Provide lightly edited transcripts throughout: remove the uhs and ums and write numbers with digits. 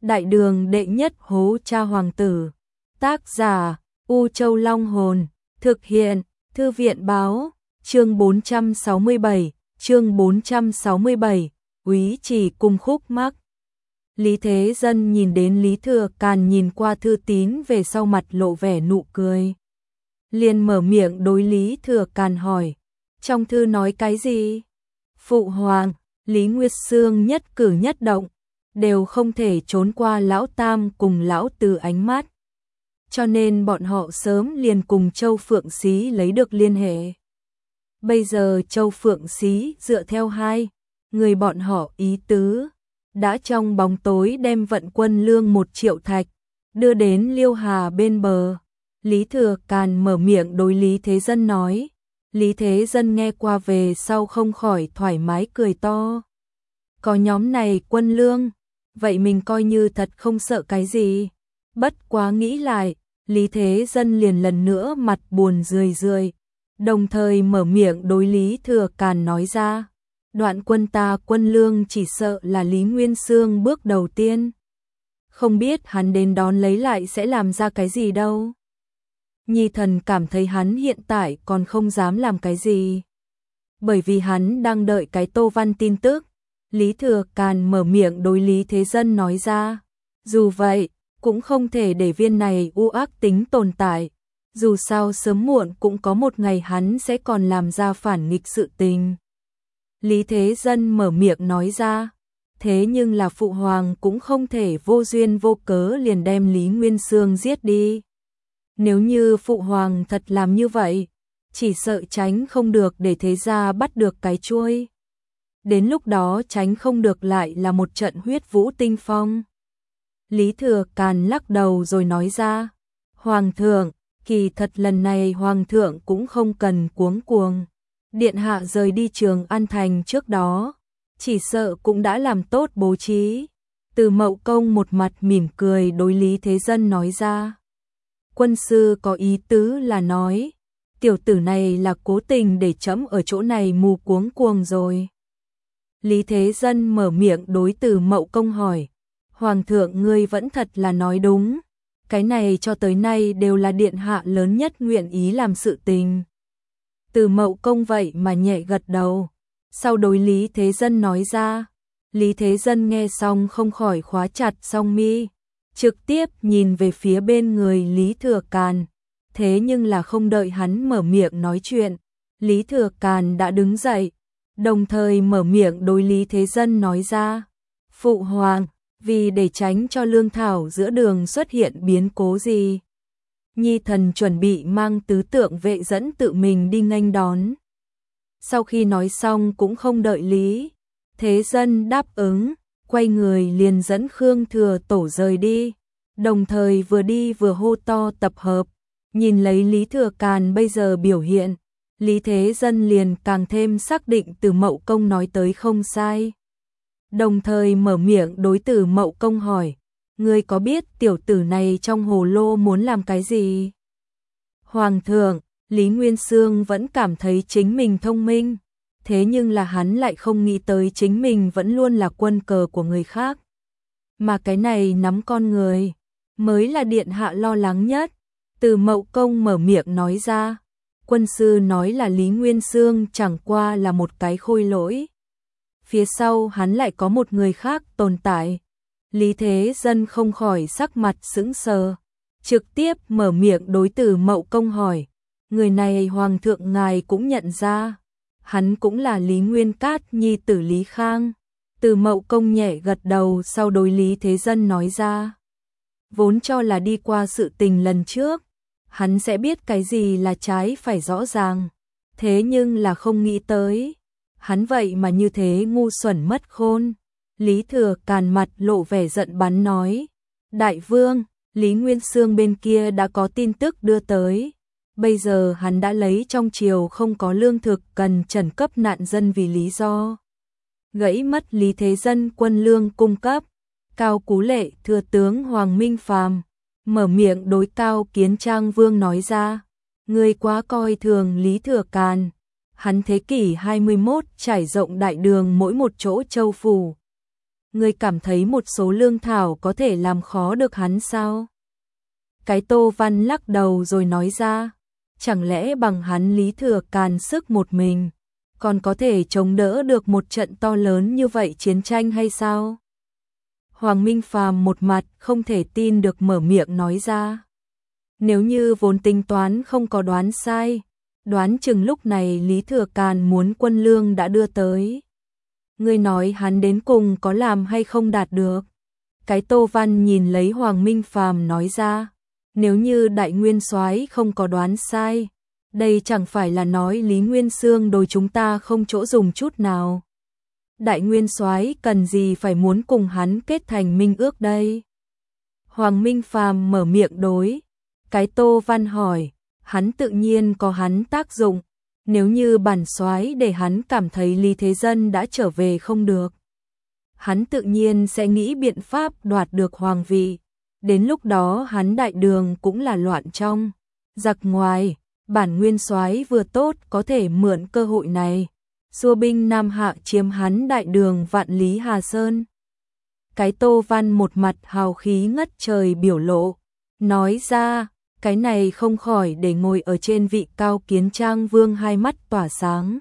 Đại đường đệ nhất hố cha hoàng tử. Tác giả U Châu Long Hồn. Thực hiện Thư viện Báo. Chương 467. Úy Chỉ cung khúc mắc. Lý Thế Dân nhìn đến Lý Thừa Càn nhìn qua thư tín về sau mặt lộ vẻ nụ cười. Liền mở miệng đối Lý Thừa Càn hỏi. Trong thư nói cái gì? Phụ hoàng, Lý Nguyệt Sương nhất cử nhất động đều không thể trốn qua lão tam cùng lão tứ ánh mắt. Cho nên bọn họ sớm liền cùng Châu Phượng Xí lấy được liên hệ. Bây giờ Châu Phượng Xí dựa theo hai người bọn họ ý tứ, đã trong bóng tối đem vận quân lương 1 triệu thạch đưa đến Liêu Hà bên bờ. Lý Thừa Càn mở miệng đối Lý Thế Dân nói. Lý Thế Dân nghe qua về sau không khỏi thoải mái cười to. Có nhóm này quân lương, vậy mình coi như thật không sợ cái gì. Bất quá nghĩ lại, Lý Thế Dân liền lần nữa mặt buồn rười rười, đồng thời mở miệng đối Lý Thừa Càn nói ra. Đoạn quân ta quân lương chỉ sợ là Lý Nguyên Sương bước đầu tiên. Không biết hắn đến đón lấy lại sẽ làm ra cái gì đâu. Nhi thần cảm thấy hắn hiện tại còn không dám làm cái gì. Bởi vì hắn đang đợi cái Tô Văn tin tức. Lý Thừa Càn mở miệng đối Lý Thế Dân nói ra. Dù vậy, cũng không thể để viên này u ác tính tồn tại. Dù sao sớm muộn cũng có một ngày hắn sẽ còn làm ra phản nghịch sự tình. Lý Thế Dân mở miệng nói ra. Thế nhưng là phụ hoàng cũng không thể vô duyên vô cớ liền đem Lý Nguyên Sương giết đi. Nếu như phụ hoàng thật làm như vậy, chỉ sợ tránh không được để thế gia bắt được cái chuôi. Đến lúc đó tránh không được lại là một trận huyết vũ tinh phong. Lý Thừa Càn lắc đầu rồi nói ra. Hoàng thượng, kỳ thật lần này hoàng thượng cũng không cần cuống cuồng. Điện hạ rời đi Trường An Thành trước đó, chỉ sợ cũng đã làm tốt bố trí. Từ Mậu Công một mặt mỉm cười đối Lý Thế Dân nói ra. Quân sư có ý tứ là nói, tiểu tử này là cố tình để trẫm ở chỗ này mù cuống cuồng rồi. Lý Thế Dân mở miệng đối Từ Mậu Công hỏi. Hoàng thượng ngươi vẫn thật là nói đúng. Cái này cho tới nay đều là điện hạ lớn nhất nguyện ý làm sự tình. Từ Mậu Công vậy mà nhẹ gật đầu. Sau đối Lý Thế Dân nói ra. Lý Thế Dân nghe xong không khỏi khóa chặt song mi, trực tiếp nhìn về phía bên người Lý Thừa Càn. Thế nhưng là không đợi hắn mở miệng nói chuyện, Lý Thừa Càn đã đứng dậy, đồng thời mở miệng đối Lý Thế Dân nói ra. Phụ hoàng, vì để tránh cho lương thảo giữa đường xuất hiện biến cố gì, Nhi thần chuẩn bị mang tứ tượng vệ dẫn tự mình đi nghênh đón. Sau khi nói xong cũng không đợi Lý Thế Dân đáp ứng, quay người liền dẫn Khương Thừa Tổ rời đi, đồng thời vừa đi vừa hô to tập hợp. Nhìn lấy Lý Thừa Càn bây giờ biểu hiện, Lý Thế Dân liền càng thêm xác định Từ Mậu Công nói tới không sai. Đồng thời mở miệng đối Từ Mậu Công hỏi, ngươi có biết tiểu tử này trong hồ lô muốn làm cái gì? Hoàng thượng, Lý Nguyên Sương vẫn cảm thấy chính mình thông minh, thế nhưng là hắn lại không nghĩ tới chính mình vẫn luôn là quân cờ của người khác. Mà cái này nắm con người, mới là điện hạ lo lắng nhất. Từ Mậu Công mở miệng nói ra. Quân sư nói là Lý Nguyên Sương chẳng qua là một cái khôi lỗi. Phía sau hắn lại có một người khác tồn tại. Lý Thế Dân không khỏi sắc mặt sững sờ, trực tiếp mở miệng đối Từ Mậu Công hỏi. Người này hoàng thượng ngài cũng nhận ra. Hắn cũng là Lý Nguyên Cát nhi tử Lý Khang. Từ Mậu Công nhẹ gật đầu sau đối Lý Thế Dân nói ra. Vốn cho là đi qua sự tình lần trước, hắn sẽ biết cái gì là trái phải rõ ràng. Thế nhưng là không nghĩ tới. Hắn vậy mà như thế ngu xuẩn mất khôn. Lý Thừa Càn mặt lộ vẻ giận bắn nói. Đại vương, Lý Nguyên Sương bên kia đã có tin tức đưa tới. Bây giờ hắn đã lấy trong triều không có lương thực cần trần cấp nạn dân vì lý do gãy mất Lý Thế Dân quân lương cung cấp. Cao Cú Lệ thừa tướng Hoàng Minh Phàm mở miệng đối Cao Kiến Trang Vương nói ra. Người quá coi thường Lý Thừa Càn. Hắn thế kỷ 21 trải rộng đại đường mỗi một chỗ châu phủ. Ngươi cảm thấy một số lương thảo có thể làm khó được hắn sao? Cái Tô Văn lắc đầu rồi nói ra, chẳng lẽ bằng hắn Lý Thừa Càn sức một mình, còn có thể chống đỡ được một trận to lớn như vậy chiến tranh hay sao? Hoàng Minh Phàm một mặt không thể tin được mở miệng nói ra. Nếu như vốn tính toán không có đoán sai, đoán chừng lúc này Lý Thừa Càn muốn quân lương đã đưa tới. Ngươi nói hắn đến cùng có làm hay không đạt được? Cái Tô Văn nhìn lấy Hoàng Minh Phàm nói ra, nếu như Đại Nguyên Soái không có đoán sai, đây chẳng phải là nói Lý Nguyên Xương đối chúng ta không chỗ dùng chút nào. Đại Nguyên Soái cần gì phải muốn cùng hắn kết thành minh ước đây? Hoàng Minh Phàm mở miệng đối. Cái Tô Văn hỏi, hắn tự nhiên có hắn tác dụng, nếu như bản soái để hắn cảm thấy Lý Thế Dân đã trở về không được, hắn tự nhiên sẽ nghĩ biện pháp đoạt được hoàng vị. Đến lúc đó hắn đại đường cũng là loạn trong, giặc ngoài, bản nguyên soái vừa tốt có thể mượn cơ hội này, xua binh Nam Hạ chiếm hắn đại đường Vạn Lý Hà Sơn. Cái Tô Văn một mặt hào khí ngất trời biểu lộ, nói ra, cái này không khỏi để ngồi ở trên vị cao Kiến Trang Vương hai mắt tỏa sáng.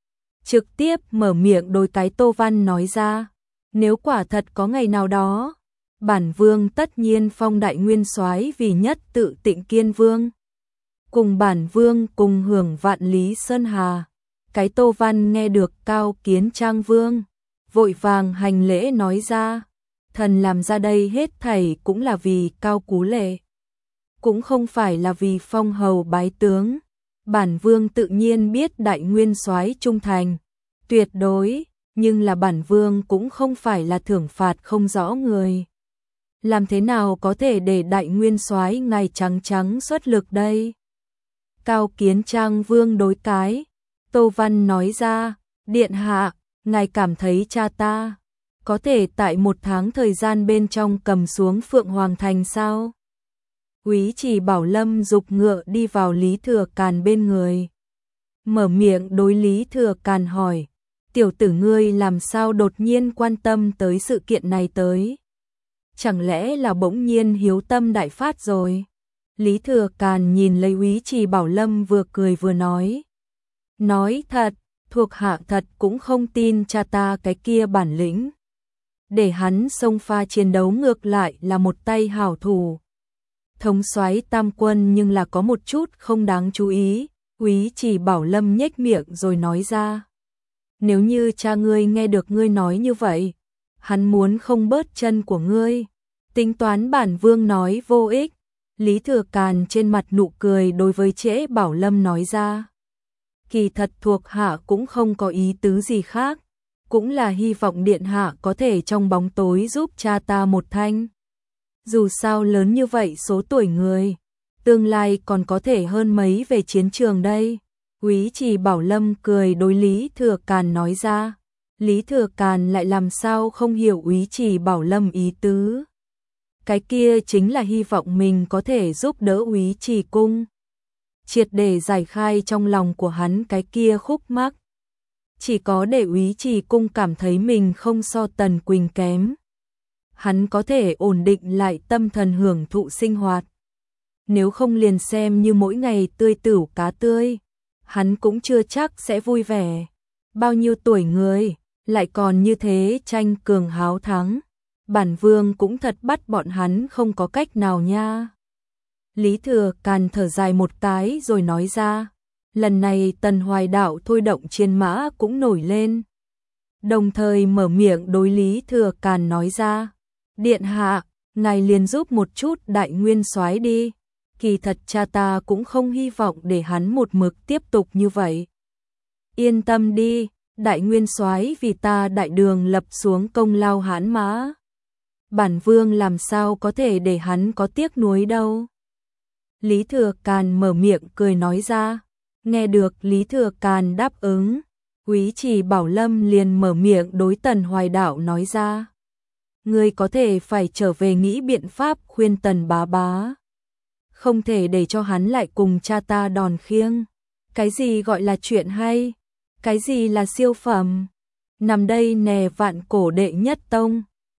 Trực tiếp mở miệng đối cái Tô Văn nói ra, nếu quả thật có ngày nào đó, bản vương tất nhiên phong Đại Nguyên Soái vì nhất tự Tịnh Kiên Vương, cùng bản vương cùng hưởng Vạn Lý Sơn Hà. Cái Tô Văn nghe được cao Kiến Trang Vương, vội vàng hành lễ nói ra, thần làm ra đây hết thảy cũng là vì Cao Cú Lệ, cũng không phải là vì phong hầu bái tướng. Bản vương tự nhiên biết Đại Nguyên Soái trung thành tuyệt đối, nhưng là bản vương cũng không phải là thưởng phạt không rõ người. Làm thế nào có thể để Đại Nguyên Soái ngài trắng trắng xuất lực đây? Cao Kiến Trang Vương đối cái Tô Văn nói ra, điện hạ, ngài cảm thấy cha ta có thể tại 1 tháng thời gian bên trong cầm xuống Phượng Hoàng Thành sao? Úy Chỉ Bảo Lâm giục ngựa đi vào Lý Thừa Càn bên người, mở miệng đối Lý Thừa Càn hỏi, tiểu tử ngươi làm sao đột nhiên quan tâm tới sự kiện này tới? Chẳng lẽ là bỗng nhiên hiếu tâm đại phát rồi? Lý Thừa Càn nhìn lấy Úy Chỉ Bảo Lâm vừa cười vừa nói thật, thuộc hạ thật cũng không tin cha ta cái kia bản lĩnh. Để hắn xông pha chiến đấu ngược lại là một tay hảo thủ. Thống soái tam quân nhưng là có một chút không đáng chú ý. Úy Chỉ Bảo Lâm nhếch miệng rồi nói ra, nếu như cha ngươi nghe được ngươi nói như vậy, hắn muốn không bớt chân của ngươi, tính toán bản vương nói vô ích. Lý Thừa Càn trên mặt nụ cười đối với Trễ Bảo Lâm nói ra, kỳ thật thuộc hạ cũng không có ý tứ gì khác, cũng là hy vọng điện hạ có thể trong bóng tối giúp cha ta một thanh. Dù sao lớn như vậy số tuổi người, tương lai còn có thể hơn mấy về chiến trường đây. Úy Chỉ Bảo Lâm cười đối Lý Thừa Càn nói ra. Lý Thừa Càn lại làm sao không hiểu Úy Chỉ Bảo Lâm ý tứ. Cái kia chính là hy vọng mình có thể giúp đỡ Úy Chỉ cung, triệt để giải khai trong lòng của hắn cái kia khúc mắc. Chỉ có để Úy Chỉ cung cảm thấy mình không so Tần Quỳnh kém, hắn có thể ổn định lại tâm thần hưởng thụ sinh hoạt. Nếu không liền xem như mỗi ngày tươi tửu cá tươi, hắn cũng chưa chắc sẽ vui vẻ. Bao nhiêu tuổi người, lại còn như thế tranh cường háo thắng. Bản vương cũng thật bắt bọn hắn không có cách nào nha. Lý Thừa Càn thở dài một cái rồi nói ra, lần này Tần Hoài Đạo thôi động chiến mã cũng nổi lên. Đồng thời mở miệng đối Lý Thừa Càn nói ra, điện hạ, ngài liền giúp một chút Đại Nguyên Soái đi. Kỳ thật cha ta cũng không hy vọng để hắn một mực tiếp tục như vậy. Yên tâm đi, Đại Nguyên Soái vì ta đại đường lập xuống công lao hãn mã. Bản vương làm sao có thể để hắn có tiếc nuối đâu. Lý Thừa Càn mở miệng cười nói ra. Nghe được Lý Thừa Càn đáp ứng, Úy Chỉ Bảo Lâm liền mở miệng đối Tần Hoài Đạo nói ra. Ngươi có thể phải trở về nghĩ biện pháp khuyên Tần bá bá. Không thể để cho hắn lại cùng cha ta đòn khiêng. Cái gì gọi là chuyện hay? Cái gì là siêu phẩm? Nằm đây nè vạn cổ đệ nhất tông.